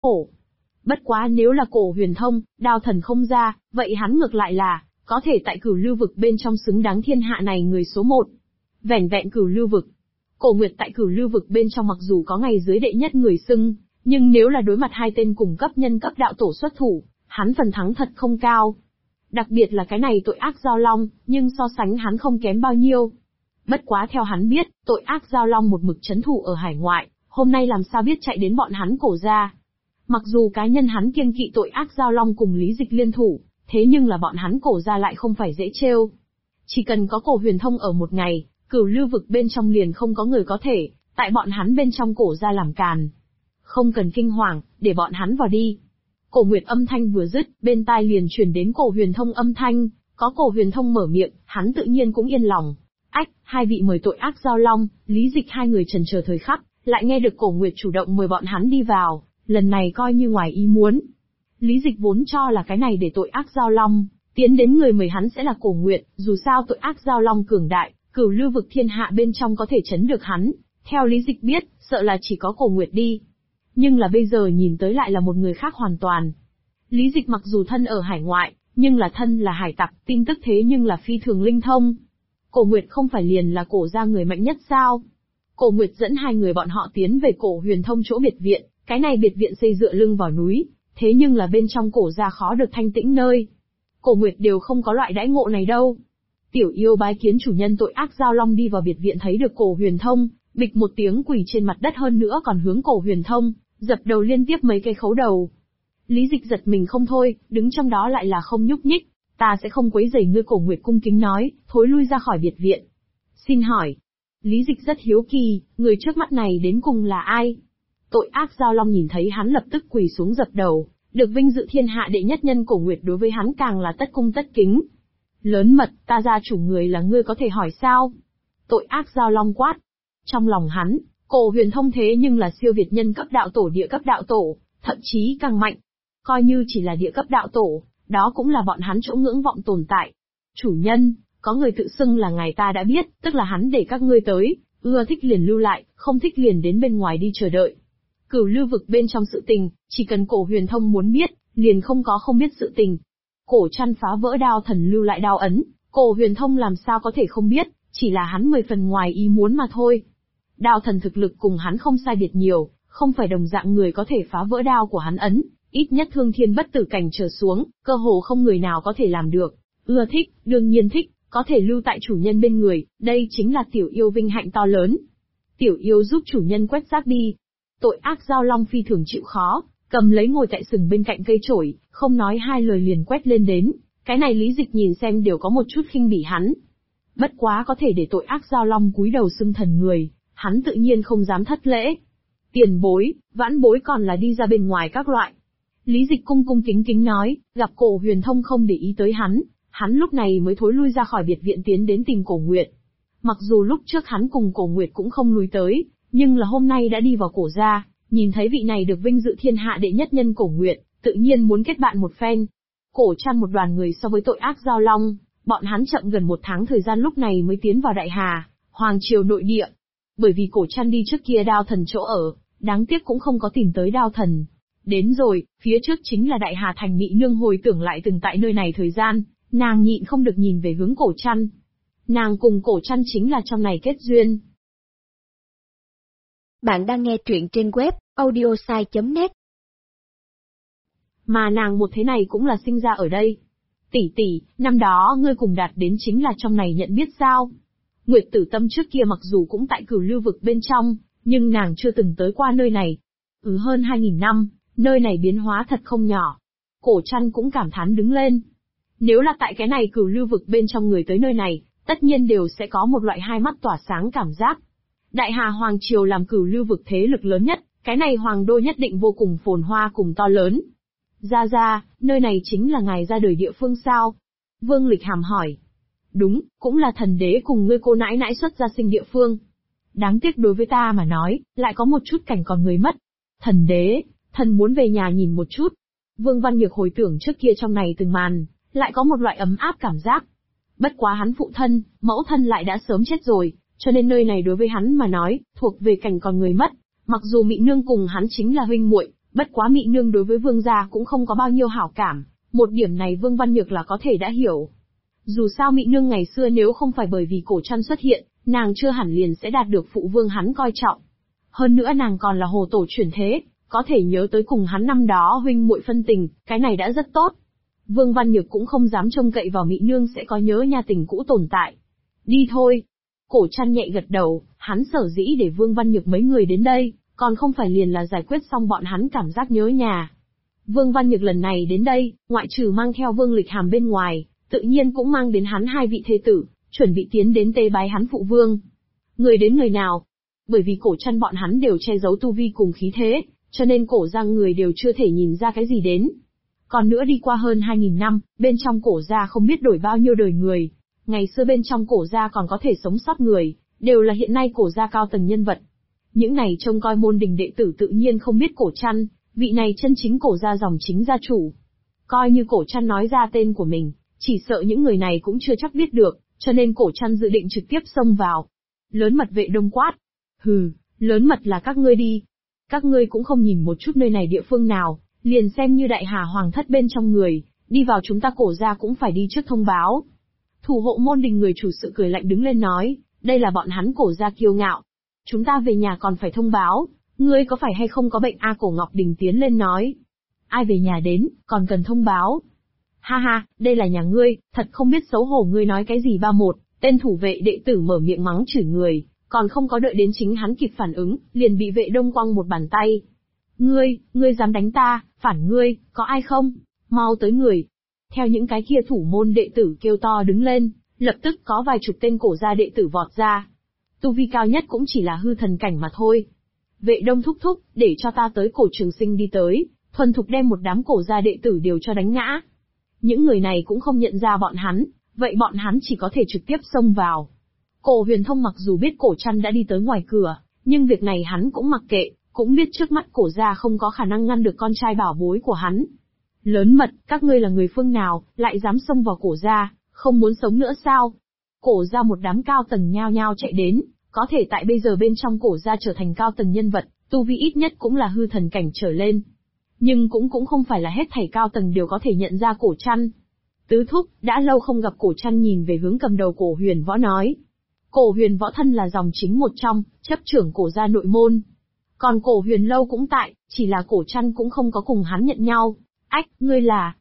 khổ. Bất quá nếu là Cổ Huyền Thông, đao thần không ra, vậy hắn ngược lại là, có thể tại Cửu Lưu vực bên trong xứng đáng thiên hạ này người số 1. Vẻn vẹn Cửu Lưu vực. Cổ Nguyệt tại Cửu Lưu vực bên trong mặc dù có ngày dưới đệ nhất người xưng, nhưng nếu là đối mặt hai tên cùng cấp nhân cấp đạo tổ xuất thủ, hắn phần thắng thật không cao. Đặc biệt là cái này tội ác Giao Long, nhưng so sánh hắn không kém bao nhiêu. Bất quá theo hắn biết, tội ác Giao Long một mực trấn thủ ở hải ngoại, hôm nay làm sao biết chạy đến bọn hắn Cổ gia. Mặc dù cá nhân hắn kiêng kỵ tội ác Giao Long cùng Lý Dịch liên thủ, thế nhưng là bọn hắn Cổ gia lại không phải dễ trêu. Chỉ cần có Cổ Huyền Thông ở một ngày, Cửu Lưu vực bên trong liền không có người có thể, tại bọn hắn bên trong Cổ gia làm càn. Không cần kinh hoàng, để bọn hắn vào đi. Cổ Nguyệt âm thanh vừa dứt, bên tai liền truyền đến Cổ Huyền Thông âm thanh, có Cổ Huyền Thông mở miệng, hắn tự nhiên cũng yên lòng. Ách, hai vị mời tội ác Giao Long, Lý Dịch hai người chần chờ thời khắc, lại nghe được Cổ Nguyệt chủ động mời bọn hắn đi vào, lần này coi như ngoài ý muốn. Lý Dịch vốn cho là cái này để tội ác Giao Long, tiến đến người mời hắn sẽ là Cổ Nguyệt, dù sao tội ác Giao Long cường đại, Cửu Lưu vực thiên hạ bên trong có thể chấn được hắn, theo Lý Dịch biết, sợ là chỉ có Cổ Nguyệt đi. Nhưng là bây giờ nhìn tới lại là một người khác hoàn toàn. Lý Dịch mặc dù thân ở hải ngoại, nhưng là thân là hải tặc, tin tức thế nhưng là phi thường linh thông. Cổ Nguyệt không phải liền là Cổ gia người mạnh nhất sao? Cổ Nguyệt dẫn hai người bọn họ tiến về Cổ Huyền Thông chỗ biệt viện, cái này biệt viện xây dựa lưng vào núi, thế nhưng là bên trong Cổ gia khó được thanh tĩnh nơi. Cổ Nguyệt đều không có loại đãi ngộ này đâu. Tiểu yêu bái kiến chủ nhân tội ác Giao Long đi vào biệt viện thấy được Cổ Huyền Thông, bịch một tiếng quỳ trên mặt đất hơn nữa còn hướng Cổ Huyền Thông, dập đầu liên tiếp mấy cái khấu đầu. Lý Dịch giật mình không thôi, đứng trong đó lại là không nhúc nhích, ta sẽ không quấy rầy ngươi. Cổ Nguyệt cung kính nói, thối lui ra khỏi biệt viện. Xin hỏi. Lý Dịch rất hiếu kỳ, người trước mắt này đến cùng là ai? Tội ác Giao Long nhìn thấy hắn lập tức quỳ xuống dập đầu, được vinh dự thiên hạ đệ nhất nhân. Cổ Nguyệt đối với hắn càng là tất cung tất kính. Lớn mật, ta gia chủ người là ngươi có thể hỏi sao? Tội ác Giao Long quát. Trong lòng hắn, Cổ Huyền Thông thế nhưng là siêu việt nhân cấp đạo tổ, địa cấp đạo tổ, thậm chí càng mạnh. Coi như chỉ là địa cấp đạo tổ, đó cũng là bọn hắn chỗ ngưỡng vọng tồn tại. Chủ nhân, có người tự xưng là ngài ta đã biết, tức là hắn để các ngươi tới, ưa thích liền lưu lại, không thích liền đến bên ngoài đi chờ đợi. Cửu Lưu vực bên trong sự tình, chỉ cần Cổ Huyền Thông muốn biết, liền không có không biết sự tình. Cổ Trăn phá vỡ đao thần lưu lại đao ấn, Cổ Huyền Thông làm sao có thể không biết, chỉ là hắn 10 phần ngoài ý muốn mà thôi. Đao thần thực lực cùng hắn không sai biệt nhiều, không phải đồng dạng người có thể phá vỡ đao của hắn ấn, ít nhất thương thiên bất tử cảnh trở xuống, cơ hồ không người nào có thể làm được. Ưa thích, đương nhiên thích, có thể lưu tại chủ nhân bên người, đây chính là tiểu yêu vinh hạnh to lớn. Tiểu yêu giúp chủ nhân quét rác đi. Tội ác Giao Long phi thường chịu khó, cầm lấy ngồi tại sừng bên cạnh cây chổi, không nói hai lời liền quét lên đến, cái này Lý Dịch nhìn xem đều có một chút khinh bỉ hắn. Bất quá có thể để tội ác Giao Long cúi đầu xưng thần người, hắn tự nhiên không dám thất lễ. Tiền bối, vãn bối còn là đi ra bên ngoài các loại. Lý Dịch cung cung kính kính nói, gặp Cổ Huyền Thông không để ý tới hắn lúc này mới thối lui ra khỏi biệt viện tiến đến tìm Cổ Nguyệt. Mặc dù lúc trước hắn cùng Cổ Nguyệt cũng không lui tới, nhưng là hôm nay đã đi vào Cổ gia, nhìn thấy vị này được vinh dự thiên hạ đệ nhất nhân Cổ Nguyệt, tự nhiên muốn kết bạn một phen. Cổ Trăn một đoàn người so với tội ác Giao Long, bọn hắn chậm gần 1 tháng thời gian lúc này mới tiến vào Đại Hà, Hoàng Triều nội địa. Bởi vì Cổ Trăn đi trước kia đao thần chỗ ở, đáng tiếc cũng không có tìm tới đao thần. Đến rồi, phía trước chính là Đại Hà thành. Mị nương hồi tưởng lại từng tại nơi này thời gian, nàng nhịn không được nhìn về hướng Cổ Trăn. Nàng cùng Cổ Trăn chính là trong này kết duyên. Bạn đang nghe truyện trên web audiosai.net. Mà nàng một thế này cũng là sinh ra ở đây. Tỷ tỷ, năm đó ngươi cùng đạt đến chính là trong này nhận biết sao? Nguyệt Tử Tâm trước kia mặc dù cũng tại Cửu Lưu vực bên trong, nhưng nàng chưa từng tới qua nơi này. Hơn 2000 năm, nơi này biến hóa thật không nhỏ. Cổ Trăn cũng cảm thán đứng lên. Nếu là tại cái này Cửu Lưu vực bên trong người tới nơi này, tất nhiên đều sẽ có một loại hai mắt tỏa sáng cảm giác. Đại Hà Hoàng Triều làm Cửu Lưu vực thế lực lớn nhất, cái này hoàng đô nhất định vô cùng phồn hoa cùng to lớn. Ra, nơi này chính là ngài ra đời địa phương sao? Vương Lịch Hàm hỏi. Đúng, cũng là thần đế cùng ngươi cô nãi nãi xuất gia sinh địa phương. Đáng tiếc đối với ta mà nói, lại có một chút cảnh còn người mất. Thần đế, thần muốn về nhà nhìn một chút. Vương Văn Nhược hồi tưởng trước kia trong này từng màn, lại có một loại ấm áp cảm giác. Bất quá hắn phụ thân, mẫu thân lại đã sớm chết rồi, cho nên nơi này đối với hắn mà nói, thuộc về cảnh còn người mất. Mặc dù Mị nương cùng hắn chính là huynh muội, Bất quá Mị Nương đối với Vương gia cũng không có bao nhiêu hảo cảm, một điểm này Vương Văn Nhược là có thể đã hiểu. Dù sao Mị Nương ngày xưa nếu không phải bởi vì Cổ Trăn xuất hiện, nàng chưa hẳn liền sẽ đạt được phụ vương hắn coi trọng. Hơn nữa nàng còn là hồ tổ chuyển thế, có thể nhớ tới cùng hắn năm đó huynh muội phân tình, cái này đã rất tốt. Vương Văn Nhược cũng không dám trông cậy vào Mị Nương sẽ có nhớ nha tình cũ tồn tại. Đi thôi. Cổ Trăn nhẹ gật đầu, hắn sở dĩ để Vương Văn Nhược mấy người đến đây, còn không phải liền là giải quyết xong bọn hắn cảm giác nhớ nhà. Vương Văn Nhược lần này đến đây, ngoại trừ mang theo Vương Lịch Hàm bên ngoài, tự nhiên cũng mang đến hắn hai vị thê tử, chuẩn bị tiến đến tế bái hắn phụ vương. Người đến người nào? Bởi vì Cổ Trăn bọn hắn đều che giấu tu vi cùng khí thế, cho nên Cổ gia người đều chưa thể nhìn ra cái gì đến. Còn nữa đi qua hơn 2000 năm, bên trong Cổ gia không biết đổi bao nhiêu đời người. Ngày xưa bên trong Cổ gia còn có thể sống sót người, đều là hiện nay Cổ gia cao tầng nhân vật. Những này trông coi môn đình đệ tử tự nhiên không biết Cổ Trăn, vị này chân chính Cổ gia dòng chính gia chủ. Coi như Cổ Trăn nói ra tên của mình, chỉ sợ những người này cũng chưa chắc biết được, cho nên Cổ Trăn dự định trực tiếp xông vào. Lớn mật Vệ Đông quát. Hừ, lớn mật là các ngươi đi. Các ngươi cũng không nhìn một chút nơi này địa phương nào, liền xem như đại hà hoàng thất bên trong người, đi vào chúng ta Cổ gia cũng phải đi trước thông báo. Thủ hộ môn đình người chủ sự cười lạnh đứng lên nói, đây là bọn hắn Cổ gia kiêu ngạo. Chúng ta về nhà còn phải thông báo, ngươi có phải hay không có bệnh a? Cổ Ngọc Đình tiến lên nói. Ai về nhà đến, còn cần thông báo. Ha ha, đây là nhà ngươi, thật không biết xấu hổ ngươi nói cái gì ba một, tên thủ vệ đệ tử mở miệng mắng chửi người, còn không có đợi đến chính hắn kịp phản ứng, liền bị Vệ Đông quăng một bàn tay. Ngươi dám đánh ta, phản ngươi, có ai không? Mau tới người. Theo những cái kia thủ môn đệ tử kêu to đứng lên, lập tức có vài chục tên Cổ gia đệ tử vọt ra. Tu vi cao nhất cũng chỉ là hư thần cảnh mà thôi. Vệ Đông thúc thúc, để cho ta tới Cổ Trường Sinh đi tới, thuần thục đem một đám Cổ gia đệ tử đều cho đánh ngã. Những người này cũng không nhận ra bọn hắn, vậy bọn hắn chỉ có thể trực tiếp xông vào. Cổ Huyền Thông mặc dù biết Cổ Trăn đã đi tới ngoài cửa, nhưng việc này hắn cũng mặc kệ, cũng biết trước mắt Cổ gia không có khả năng ngăn được con trai bảo bối của hắn. Lớn mật, các ngươi là người phương nào, lại dám xông vào Cổ gia, không muốn sống nữa sao? Cổ gia một đám cao tầng nhao nhao chạy đến, có thể tại bây giờ bên trong Cổ gia trở thành cao tầng nhân vật, tu vi ít nhất cũng là hư thần cảnh trở lên. Nhưng cũng không phải là hết thảy cao tầng đều có thể nhận ra Cổ Trăn. Tứ thúc, đã lâu không gặp. Cổ Trăn nhìn về hướng cầm đầu Cổ Huyền Võ nói. Cổ Huyền Võ thân là dòng chính một trong, chấp trưởng Cổ gia nội môn. Còn Cổ Huyền Lâu cũng tại, chỉ là Cổ Trăn cũng không có cùng hắn nhận nhau. Ách, ngươi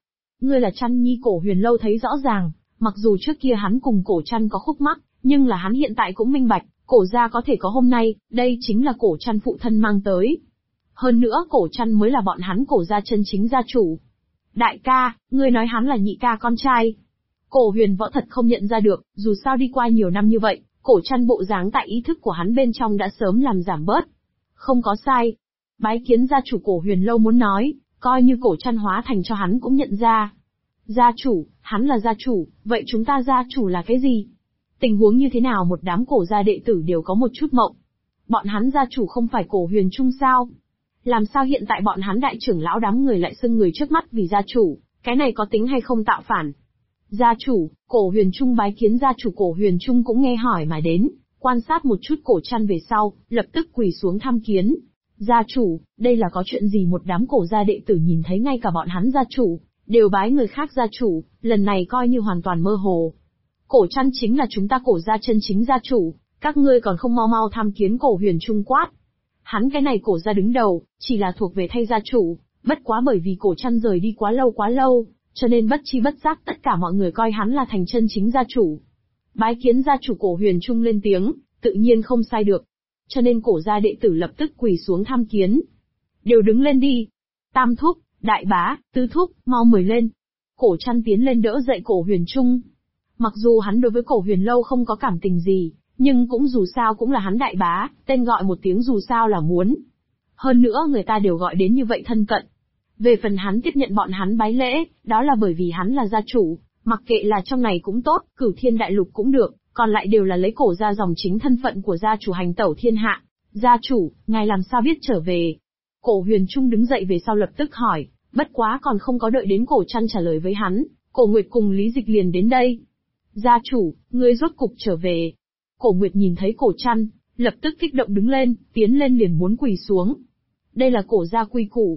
là Trăn Nhi. Cổ Huyền Lâu thấy rõ ràng, mặc dù trước kia hắn cùng Cổ Trăn có khúc mắc, nhưng là hắn hiện tại cũng minh bạch, Cổ gia có thể có hôm nay, đây chính là Cổ Trăn phụ thân mang tới. Hơn nữa Cổ Trăn mới là bọn hắn Cổ gia chân chính gia chủ. Đại ca, ngươi nói hắn là nhị ca con trai. Cổ Huyền Võ thật không nhận ra được, dù sao đi qua nhiều năm như vậy, Cổ Trăn bộ dáng tại ý thức của hắn bên trong đã sớm làm giảm bớt. Không có sai. Bái kiến gia chủ. Cổ Huyền Lâu muốn nói, coi như Cổ Trăn hóa thành cho hắn cũng nhận ra. Gia chủ, hắn là gia chủ, vậy chúng ta gia chủ là cái gì? Tình huống như thế nào? Một đám Cổ gia đệ tử đều có một chút mộng. Bọn hắn gia chủ không phải Cổ Huyền Trung sao? Làm sao hiện tại bọn hắn đại trưởng lão đám người lại xưng người trước mắt vì gia chủ, cái này có tính hay không tạo phản? Gia chủ, Cổ Huyền Trung bái kiến gia chủ. Cổ Huyền Trung cũng nghe hỏi mà đến, quan sát một chút Cổ Trăn về sau, lập tức quỳ xuống tham kiến. Gia chủ, đây là có chuyện gì? Một đám Cổ gia đệ tử nhìn thấy ngay cả bọn hắn gia chủ, đều bái người khác gia chủ, lần này coi như hoàn toàn mơ hồ. Cổ Trăn chính là chúng ta Cổ gia chân chính gia chủ, các ngươi còn không mau mau tham kiến. Cổ Huyền Trung quát. Hắn cái này Cổ gia đứng đầu, chỉ là thuộc về thay gia chủ, bất quá bởi vì Cổ Trăn rời đi quá lâu, cho nên bất chi bất giác tất cả mọi người coi hắn là thành chân chính gia chủ. Bái kiến gia chủ. Cổ Huyền Trung lên tiếng, tự nhiên không sai được. Cho nên Cổ gia đệ tử lập tức quỳ xuống tham kiến. Đều đứng lên đi. Tam thúc, đại bá, tứ thúc, mau mời lên. Cổ Trăn tiến lên đỡ dậy Cổ Huyền Trung. Mặc dù hắn đối với Cổ Huyền Lâu không có cảm tình gì, nhưng cũng dù sao cũng là hắn đại bá, tên gọi một tiếng dù sao là muốn. Hơn nữa người ta đều gọi đến như vậy thân cận. Về phần hắn tiếp nhận bọn hắn bái lễ, đó là bởi vì hắn là gia chủ, mặc kệ là trong này cũng tốt, Cửu Thiên Đại Lục cũng được, còn lại đều là lấy Cổ gia dòng chính thân phận của gia chủ hành tẩu thiên hạ. Gia chủ, ngài làm sao biết trở về? Cổ Huyền Trung đứng dậy về sau lập tức hỏi, bất quá còn không có đợi đến Cổ Trăn trả lời với hắn, Cổ Nguyệt cùng Lý Dịch liền đến đây. Gia chủ, ngươi rốt cục trở về. Cổ Nguyệt nhìn thấy Cổ Trăn, lập tức kích động đứng lên, tiến lên liền muốn quỳ xuống. Đây là Cổ gia quy củ.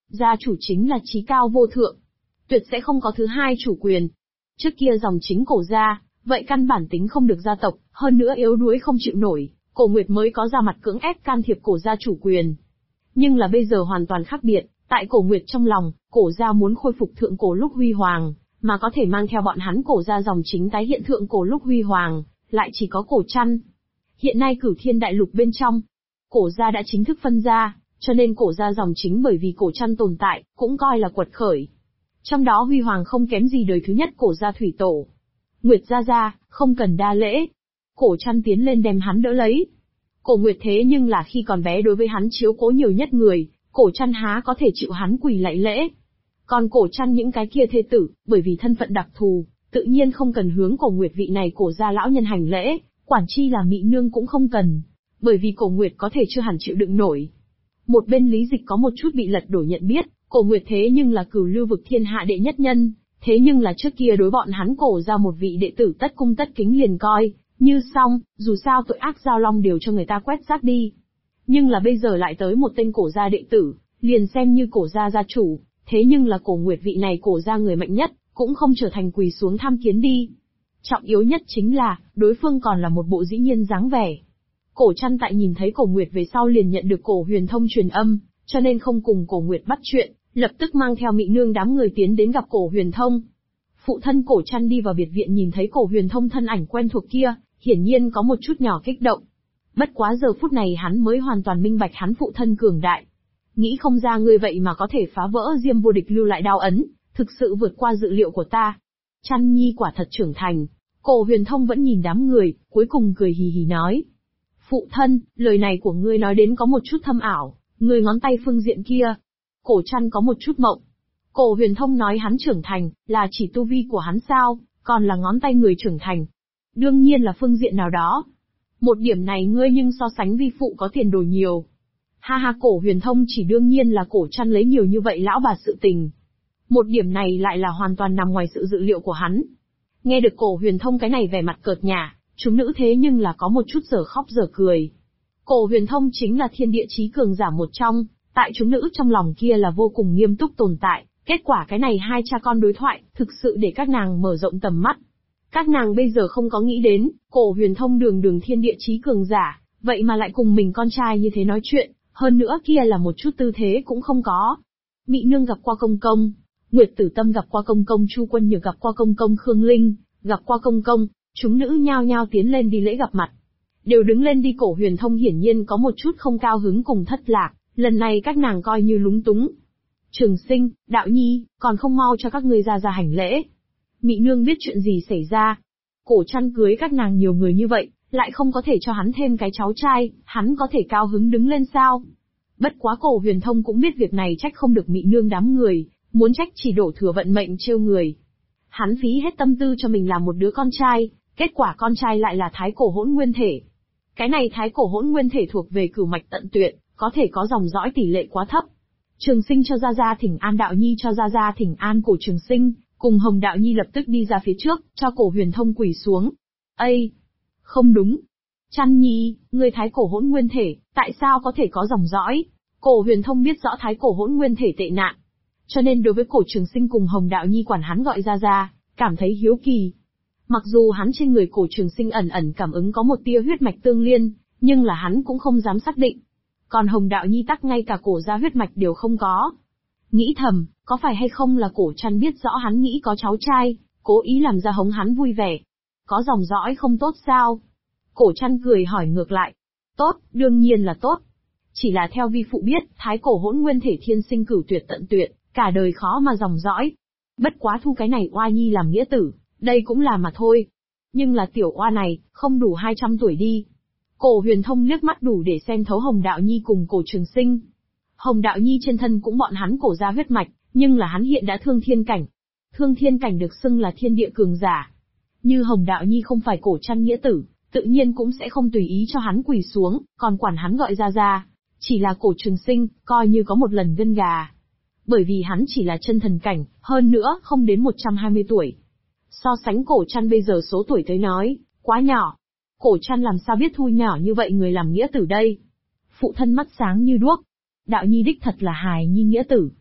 gia chủ chính là chí cao vô thượng. Tuyệt sẽ không có thứ hai chủ quyền. Trước kia dòng chính cổ gia, vậy căn bản tính không được gia tộc, hơn nữa yếu đuối không chịu nổi, Cổ Nguyệt mới có ra mặt cưỡng ép can thiệp cổ gia chủ quyền. Nhưng là bây giờ hoàn toàn khác biệt, tại Cổ Nguyệt trong lòng, cổ gia muốn khôi phục thượng cổ lúc huy hoàng, mà có thể mang theo bọn hắn cổ gia dòng chính tái hiện thượng cổ lúc huy hoàng, lại chỉ có Cổ Trăn. Hiện nay Cửu Thiên Đại Lục bên trong, cổ gia đã chính thức phân ra, cho nên cổ gia dòng chính bởi vì Cổ Trăn tồn tại, cũng coi là quật khởi. Trong đó huy hoàng không kém gì đời thứ nhất cổ gia thủy tổ. Nguyệt gia gia, không cần đa lễ. Cổ Trăn tiến lên đem hắn đỡ lấy. Cổ Nguyệt thế nhưng là khi còn bé đối với hắn chiếu cố nhiều nhất người, Cổ Trăn há có thể chịu hắn quỳ lạy lễ. Còn Cổ Trăn những cái kia thê tử, bởi vì thân phận đặc thù, tự nhiên không cần hướng Cổ Nguyệt vị này cổ gia lão nhân hành lễ, quản chi là Mị Nương cũng không cần, bởi vì Cổ Nguyệt có thể chưa hẳn chịu đựng nổi. Một bên Lý Dịch có một chút bị lật đổ nhận biết, Cổ Nguyệt thế nhưng là cửu lưu vực thiên hạ đệ nhất nhân, thế nhưng là trước kia đối bọn hắn cổ ra một vị đệ tử tất cung tất kính liền coi như xong, dù sao tội ác giao long đều cho người ta quét rác đi. Nhưng là bây giờ lại tới một tên cổ gia đệ tử, liền xem như cổ gia gia chủ, thế nhưng là Cổ Nguyệt vị này cổ gia người mạnh nhất, cũng không trở thành quỳ xuống tham kiến đi. Trọng yếu nhất chính là, đối phương còn là một bộ dĩ nhiên dáng vẻ. Cổ Trăn tại nhìn thấy Cổ Nguyệt về sau liền nhận được Cổ Huyền Thông truyền âm, cho nên không cùng Cổ Nguyệt bắt chuyện, lập tức mang theo Mị Nương đám người tiến đến gặp Cổ Huyền Thông. Phụ thân Cổ Trăn đi vào biệt viện nhìn thấy Cổ Huyền Thông thân ảnh quen thuộc kia, hiển nhiên có một chút nhỏ kích động. Bất quá giờ phút này hắn mới hoàn toàn minh bạch hắn phụ thân cường đại. Nghĩ không ra ngươi vậy mà có thể phá vỡ Diêm vô địch lưu lại đao ấn, thực sự vượt qua dự liệu của ta. Trăn nhi quả thật trưởng thành. Cổ Huyền Thông vẫn nhìn đám người, cuối cùng cười hì hì nói. Phụ thân, lời này của ngươi nói đến có một chút thâm ảo, người ngón tay phương diện kia. Cổ Trăn có một chút mộng. Cổ Huyền Thông nói hắn trưởng thành, là chỉ tu vi của hắn sao, còn là ngón tay người trưởng thành. Đương nhiên là phương diện nào đó. Một điểm này ngươi nhưng so sánh vi phụ có tiền đồ nhiều. Ha ha, Cổ Huyền Thông chỉ đương nhiên là Cổ Trăn lấy nhiều như vậy lão bà sự tình. Một điểm này lại là hoàn toàn nằm ngoài sự dự liệu của hắn. Nghe được Cổ Huyền Thông cái này vẻ mặt cợt nhả, chúng nữ thế nhưng là có một chút giờ khóc giờ cười. Cổ Huyền Thông chính là thiên địa chí cường giả một trong, tại chúng nữ trong lòng kia là vô cùng nghiêm túc tồn tại, kết quả cái này hai cha con đối thoại, thực sự để các nàng mở rộng tầm mắt. Các nàng bây giờ không có nghĩ đến, Cổ Huyền Thông đường đường thiên địa chí cường giả, vậy mà lại cùng mình con trai như thế nói chuyện, hơn nữa kia là một chút tư thế cũng không có. Mị Nương gặp qua công công, Nguyệt Tử Tâm gặp qua công công, Chu Quân Nhược gặp qua công công, Khương Linh gặp qua công công, chúng nữ nhao nhao tiến lên đi lễ gặp mặt. Đều đứng lên đi. Cổ Huyền Thông hiển nhiên có một chút không cao hứng cùng thất lạc, lần này các nàng coi như lúng túng. Trường Sinh, Đạo Nhi, còn không mau cho các ngươi ra hành lễ. Mị Nương biết chuyện gì xảy ra. Cổ Trăn cưới các nàng nhiều người như vậy, lại không có thể cho hắn thêm cái cháu trai, hắn có thể cao hứng đứng lên sao? Bất quá Cổ Huyền Thông cũng biết việc này trách không được Mị Nương đám người, muốn trách chỉ đổ thừa vận mệnh trêu người. Hắn phí hết tâm tư cho mình làm một đứa con trai, kết quả con trai lại là Thái Cổ Hỗn Nguyên Thể. Cái này Thái Cổ Hỗn Nguyên Thể thuộc về cửu mạch tận tuyệt, có thể có dòng dõi tỷ lệ quá thấp. Trường Sinh cho ra ra thỉnh an, Đạo Nhi cho ra ra thỉnh an. Cổ Trường Sinh cùng Hồng Đạo Nhi lập tức đi ra phía trước, cho Cổ Huyền Thông quỳ xuống. Ây! Không đúng! Trăn Nhi, ngươi Thái Cổ Hỗn Nguyên Thể, tại sao có thể có dòng dõi? Cổ Huyền Thông biết rõ Thái Cổ Hỗn Nguyên Thể tệ nạn, cho nên đối với Cổ Trường Sinh cùng Hồng Đạo Nhi quản hắn gọi ra ra, cảm thấy hiếu kỳ. Mặc dù hắn trên người Cổ Trường Sinh ẩn ẩn cảm ứng có một tia huyết mạch tương liên, nhưng là hắn cũng không dám xác định. Còn Hồng Đạo Nhi tắc ngay cả cổ gia huyết mạch đều không có. Nghĩ thầm, có phải hay không là Cổ Trăn biết rõ hắn nghĩ có cháu trai, cố ý làm ra hống hắn vui vẻ. Có dòng dõi không tốt sao? Cổ Trăn cười hỏi ngược lại. Tốt, đương nhiên là tốt. Chỉ là theo vi phụ biết, Thái Cổ Hỗn Nguyên Thể thiên sinh cửu tuyệt tận tuyệt, cả đời khó mà dòng dõi. Bất quá thu cái này oa nhi làm nghĩa tử, đây cũng là mà thôi. Nhưng là tiểu oa này, không đủ 200 tuổi đi. Cổ Huyền Thông liếc mắt đủ để xem thấu Hồng Đạo Nhi cùng Cổ Trường Sinh. Hồng Đạo Nhi trên thân cũng bọn hắn cổ ra huyết mạch, nhưng là hắn hiện đã thương thiên cảnh. Thương thiên cảnh được xưng là thiên địa cường giả. Như Hồng Đạo Nhi không phải Cổ Trăn nghĩa tử, tự nhiên cũng sẽ không tùy ý cho hắn quỳ xuống, còn quản hắn gọi ra ra. Chỉ là Cổ Trường Sinh, coi như có một lần gân gà. Bởi vì hắn chỉ là chân thần cảnh, hơn nữa không đến 120 tuổi. So sánh Cổ Trăn bây giờ số tuổi tới nói, quá nhỏ. Cổ Trăn làm sao biết thu nhỏ như vậy người làm nghĩa tử đây? Phụ thân mắt sáng như đuốc. Đạo Nhi đích thật là hài nhi nghĩa tử.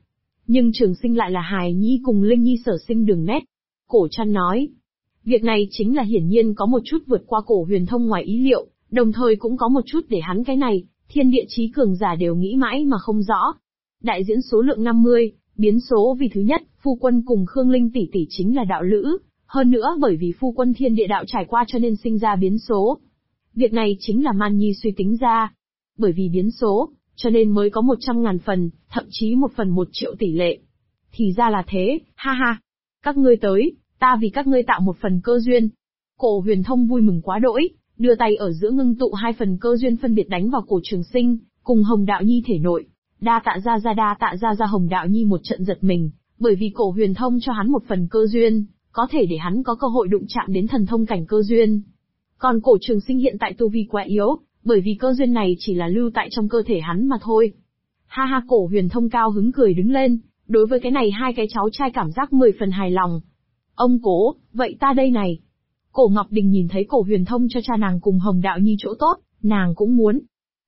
Nhưng Trường Sinh lại là hài nhi cùng Linh Nhi sở sinh đường nét. Cổ Trăn nói, việc này chính là hiển nhiên có một chút vượt qua Cổ Huyền Thông ngoài ý liệu, đồng thời cũng có một chút để hắn cái này, thiên địa chí cường giả đều nghĩ mãi mà không rõ. Đại diễn số lượng 50, biến số vì thứ nhất, phu quân cùng Khương Linh tỷ tỷ chính là đạo lữ, hơn nữa bởi vì phu quân thiên địa đạo trải qua cho nên sinh ra biến số. Việc này chính là Man Nhi suy tính ra. Bởi vì biến số, cho nên mới có 100.000 phần, thậm chí 1 phần 1 triệu tỷ lệ. Thì ra là thế, ha ha. Các ngươi tới, ta vì các ngươi tạo một phần cơ duyên. Cổ Huyền Thông vui mừng quá đỗi, đưa tay ở giữa ngưng tụ 2 phần cơ duyên phân biệt đánh vào Cổ Trường Sinh, cùng Hồng Đạo Nhi thể nội. Đa tạ ra Hồng Đạo Nhi một trận giật mình, bởi vì Cổ Huyền Thông cho hắn một phần cơ duyên, có thể để hắn có cơ hội đụng chạm đến thần thông cảnh cơ duyên. Còn Cổ Trường Sinh hiện tại tu vi quá yếu, bởi vì cơ duyên này chỉ là lưu tại trong cơ thể hắn mà thôi. Ha ha, Cổ Huyền Thông cao hứng cười đứng lên, đối với cái này 2 cái cháu trai cảm giác 10 phần hài lòng. Ông Cố, vậy ta đây này. Cổ Ngọc Đình nhìn thấy Cổ Huyền Thông cho cha nàng cùng Hồng Đạo Nhi chỗ tốt, nàng cũng muốn.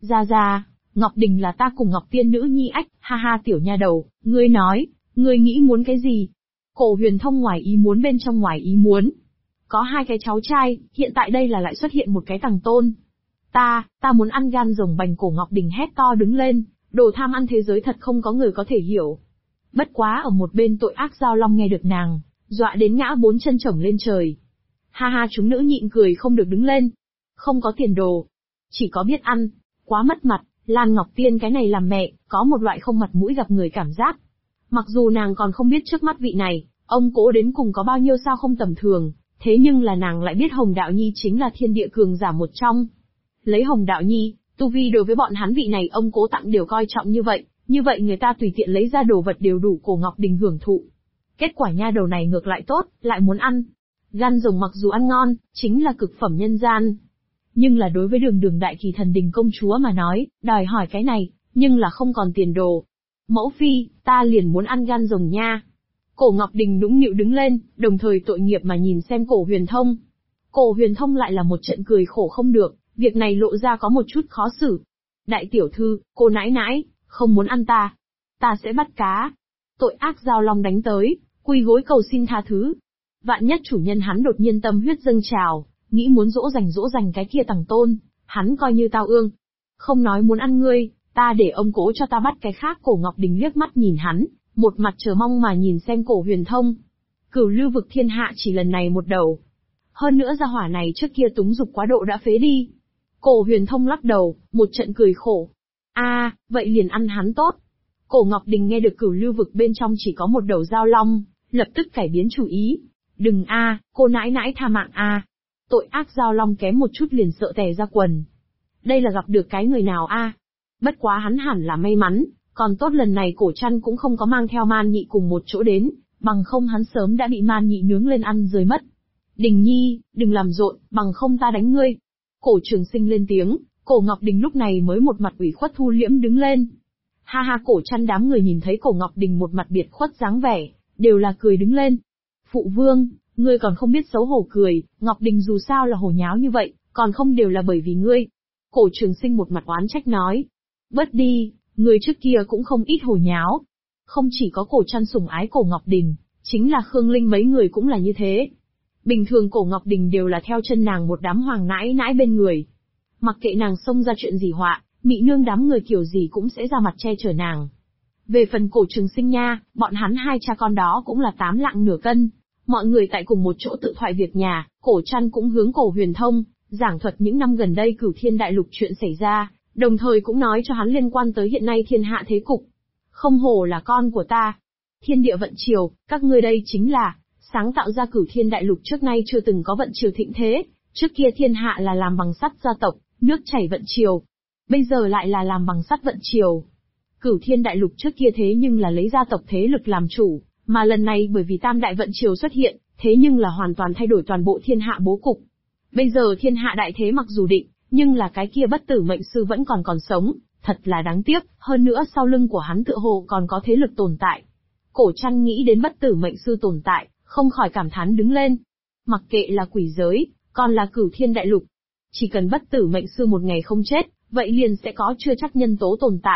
Ra, Ngọc Đình là ta cùng Ngọc Tiên nữ nhi ách, ha ha tiểu nha đầu, ngươi nói, ngươi nghĩ muốn cái gì? Cổ Huyền Thông ngoài ý muốn bên trong ngoài ý muốn. Có 2 cái cháu trai, hiện tại đây là lại xuất hiện một cái tàng tôn. Ta muốn ăn gan rồng bành. Cổ Ngọc Đình hét to đứng lên, đồ tham ăn thế giới thật không có người có thể hiểu. Bất quá ở một bên tội ác Giao Long nghe được nàng, dọa đến ngã 4 chân chổng lên trời. Ha ha, chúng nữ nhịn cười không được đứng lên. Không có tiền đồ, chỉ có biết ăn, quá mất mặt. Lan Ngọc Tiên cái này làm mẹ, có một loại không mặt mũi gặp người cảm giác. Mặc dù nàng còn không biết trước mắt vị này, ông Cố đến cùng có bao nhiêu sao không tầm thường, thế nhưng là nàng lại biết Hồng Đạo Nhi chính là thiên địa cường giả một trong. Lấy Hồng Đạo Nhi, tu vi đối với bọn hắn vị này ông Cố tặng đều coi trọng như vậy người ta tùy tiện lấy ra đồ vật đều đủ Cổ Ngọc Đình hưởng thụ. Kết quả nha đầu này ngược lại tốt, lại muốn ăn. Gan rồng mặc dù ăn ngon, chính là cực phẩm nhân gian. Nhưng là đối với Đường Đại Kỳ Thần Đình công chúa mà nói, đòi hỏi cái này, nhưng là không còn tiền đồ. Mẫu phi, ta liền muốn ăn gan rồng nha. Cổ Ngọc Đình nũng nịu đứng lên, đồng thời tội nghiệp mà nhìn xem Cổ Huyền Thông. Cổ Huyền Thông lại là một trận cười khổ không được, việc này lộ ra có một chút khó xử. Đại tiểu thư, cô nãi nãi, không muốn ăn ta. Ta sẽ bắt cá. Tội ác Giao Long đánh tới, quỳ gối cầu xin tha thứ. Vạn nhất chủ nhân hắn đột nhiên tâm huyết dâng trào, nghĩ muốn dỗ dành cái kia tàng tôn, hắn coi như tao ương. Không nói muốn ăn ngươi, ta để ông Cố cho ta bắt cái khác. Cổ Ngọc Đình liếc mắt nhìn hắn, một mặt chờ mong mà nhìn xem Cổ Huyền Thông. Cửu lưu vực thiên hạ chỉ lần này một đầu. Hơn nữa gia hỏa này trước kia túng dục quá độ đã phế đi. Cổ Huyền Thông lắc đầu, một trận cười khổ. Vậy liền ăn hắn tốt. Cổ Ngọc Đình nghe được cửu lưu vực bên trong chỉ có một đầu Giao Long, lập tức cải biến chủ ý. Đừng cô nãi nãi tha mạng Tội ác Giao Long kém một chút liền sợ tè ra quần. Đây là gặp được cái người nào Bất quá hắn hẳn là may mắn, còn tốt lần này Cổ Trăn cũng không có mang theo Man Nhị cùng một chỗ đến, bằng không hắn sớm đã bị Man Nhị nướng lên ăn rơi mất. Đình Nhi, đừng làm rộn, bằng không ta đánh ngươi. Cổ Trường Sinh lên tiếng, Cổ Ngọc Đình lúc này mới một mặt ủy khuất thu liễm đứng lên. Ha ha, Cổ Trăn đám người nhìn thấy Cổ Ngọc Đình một mặt biệt khuất dáng vẻ, đều là cười đứng lên. Phụ vương, ngươi còn không biết xấu hổ cười, Ngọc Đình dù sao là hồ nháo như vậy, còn không đều là bởi vì ngươi. Cổ Trường Sinh một mặt oán trách nói. Bớt đi, ngươi trước kia cũng không ít hồ nháo. Không chỉ có Cổ Trăn sủng ái Cổ Ngọc Đình, chính là Khương Linh mấy người cũng là như thế. Bình thường Cổ Ngọc Đình đều là theo chân nàng một đám hoàng nãi nãi bên người. Mặc kệ nàng xông ra chuyện gì họa, mị nương đám người kiểu gì cũng sẽ ra mặt che chở nàng. Về phần Cổ Trường Sinh nha, bọn hắn 2 cha con đó cũng là 8 lạng nửa cân. Mọi người tại cùng một chỗ tự thoại việc nhà, Cổ Trăn cũng hướng Cổ Huyền Thông, giảng thuật những năm gần đây Cửu Thiên Đại Lục chuyện xảy ra, đồng thời cũng nói cho hắn liên quan tới hiện nay thiên hạ thế cục. Không hổ là con của ta. Thiên địa vận triều, các ngươi đây chính là sáng tạo ra Cửu Thiên Đại Lục trước nay chưa từng có vận triều thịnh thế, trước kia thiên hạ là làm bằng sắt gia tộc, nước chảy vận triều. Bây giờ lại là làm bằng sắt vận triều. Cửu Thiên Đại Lục trước kia thế nhưng là lấy gia tộc thế lực làm chủ, mà lần này bởi vì Tam Đại vận triều xuất hiện, thế nhưng là hoàn toàn thay đổi toàn bộ thiên hạ bố cục. Bây giờ thiên hạ đại thế mặc dù định, nhưng là cái kia bất tử mệnh sư vẫn còn sống, thật là đáng tiếc, hơn nữa sau lưng của hắn tựa hồ còn có thế lực tồn tại. Cổ Trăn nghĩ đến bất tử mệnh sư tồn tại, không khỏi cảm thán đứng lên. Mặc kệ là quỷ giới, còn là Cửu Thiên Đại Lục, chỉ cần bất tử mệnh sư một ngày không chết, vậy liền sẽ có chưa chắc nhân tố tồn tại,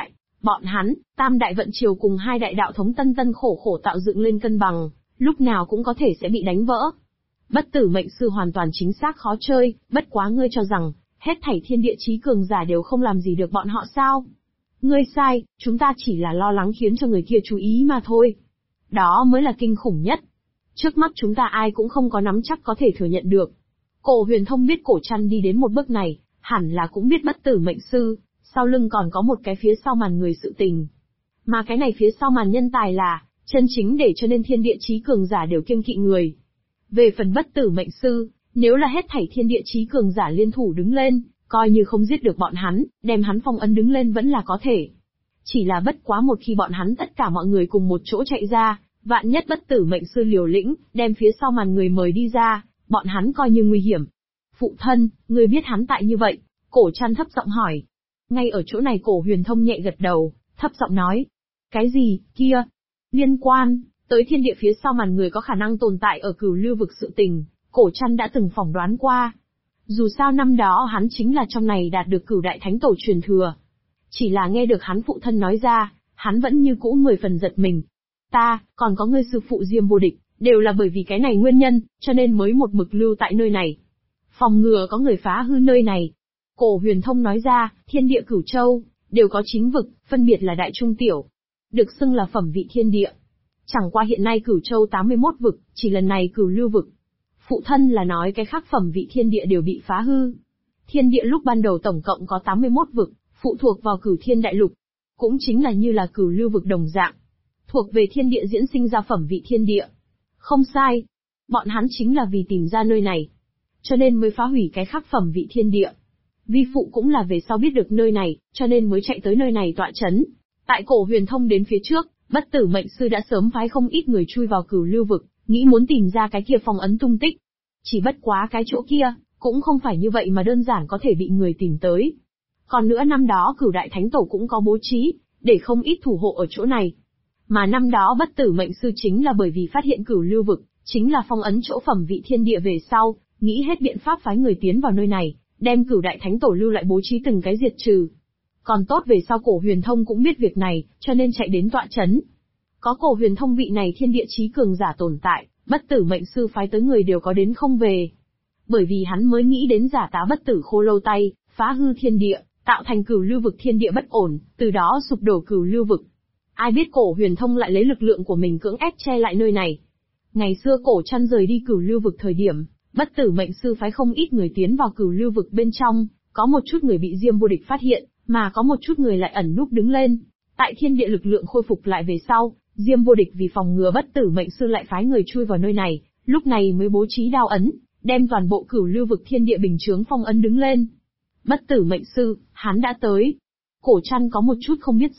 Bọn hắn, Tam Đại Vận Triều cùng hai đại đạo thống tân tân khổ khổ tạo dựng lên cân bằng, lúc nào cũng có thể sẽ bị đánh vỡ. Bất tử mệnh sư hoàn toàn chính xác khó chơi, bất quá ngươi cho rằng, hết thảy thiên địa chí cường giả đều không làm gì được bọn họ sao? Ngươi sai, chúng ta chỉ là lo lắng khiến cho người kia chú ý mà thôi. Đó mới là kinh khủng nhất. Trước mắt chúng ta ai cũng không có nắm chắc có thể thừa nhận được. Cổ Huyền Thông biết Cổ Trăn đi đến một bước này, hẳn là cũng biết bất tử mệnh sư, sau lưng còn có một cái phía sau màn người sự tình. Mà cái này phía sau màn nhân tài là, chân chính để cho nên thiên địa chí cường giả đều kiêng kỵ người. Về phần bất tử mệnh sư, nếu là hết thảy thiên địa chí cường giả liên thủ đứng lên, coi như không giết được bọn hắn, đem hắn phong ấn đứng lên vẫn là có thể. Chỉ là bất quá một khi bọn hắn tất cả mọi người cùng một chỗ chạy ra, vạn nhất bất tử mệnh sư liều lĩnh, đem phía sau màn người mời đi ra, bọn hắn coi như nguy hiểm. Phụ thân, ngươi biết hắn tại như vậy? Cổ Trăn thấp giọng hỏi. Ngay ở chỗ này Cổ Huyền Thông nhẹ gật đầu, thấp giọng nói. Cái gì, kia? Liên quan tới thiên địa phía sau màn người có khả năng tồn tại ở cửu lưu vực sự tình, Cổ Trăn đã từng phỏng đoán qua. Dù sao năm đó hắn chính là trong này đạt được cửu đại thánh tổ truyền thừa. Chỉ là nghe được hắn phụ thân nói ra, hắn vẫn như cũ 10 phần giật mình. Ta, còn có ngươi sư phụ Diêm Vô Địch, đều là bởi vì cái này nguyên nhân, cho nên mới một mực lưu tại nơi này. Phòng ngừa có người phá hư nơi này. Cổ Huyền Thông nói ra, thiên địa cửu châu, đều có chính vực, phân biệt là đại trung tiểu. Được xưng là phẩm vị thiên địa. Chẳng qua hiện nay cửu châu 81 vực, chỉ lần này cửu lưu vực. Phụ thân là nói cái khác phẩm vị thiên địa đều bị phá hư. Thiên địa lúc ban đầu tổng cộng có 81 vực, phụ thuộc vào cửu thiên đại lục. Cũng chính là như là cửu lưu vực đồng dạng. Thuộc về thiên địa diễn sinh ra phẩm vị thiên địa. Không sai. Bọn hắn chính là vì tìm ra nơi này. Cho nên mới phá hủy cái khác phẩm vị thiên địa. Vi phụ cũng là về sau biết được nơi này, cho nên mới chạy tới nơi này tọa chấn. Tại Cổ Huyền Thông đến phía trước, bất tử mệnh sư đã sớm phái không ít người chui vào cửu lưu vực, nghĩ muốn tìm ra cái kia phong ấn tung tích. Chỉ bất quá cái chỗ kia, cũng không phải như vậy mà đơn giản có thể bị người tìm tới. Còn nữa năm đó cửu đại thánh tổ cũng có bố trí, để không ít thủ hộ ở chỗ này. Mà năm đó bất tử mệnh sư chính là bởi vì phát hiện cửu lưu vực, chính là phong ấn chỗ phẩm vị thiên địa về sau, nghĩ hết biện pháp phái người tiến vào nơi này, đem cửu đại thánh tổ lưu lại bố trí từng cái diệt trừ. Còn tốt về sau Cổ Huyền Thông cũng biết việc này, cho nên chạy đến tọa chấn. Có Cổ Huyền Thông vị này thiên địa chí cường giả tồn tại, bất tử mệnh sư phái tới người đều có đến không về. Bởi vì hắn mới nghĩ đến giả tá bất tử khô lâu tay, phá hư thiên địa, tạo thành cửu lưu vực thiên địa bất ổn, từ đó sụp đổ cửu lưu vực. Ai biết Cổ Huyền Thông lại lấy lực lượng của mình cưỡng ép che lại nơi này. Ngày xưa Cổ Trăn rời đi cửu lưu vực thời điểm, bất tử mệnh sư phái không ít người tiến vào cửu lưu vực bên trong, có một chút người bị Diêm Vô Địch phát hiện, mà có một chút người lại ẩn núp đứng lên. Tại thiên địa lực lượng khôi phục lại về sau, Diêm Vô Địch vì phòng ngừa bất tử mệnh sư lại phái người chui vào nơi này, lúc này mới bố trí đao ấn, đem toàn bộ cửu lưu vực thiên địa bình chướng phong ấn đứng lên. Bất tử mệnh sư, hắn đã tới. Cổ Trăn có một chút không biết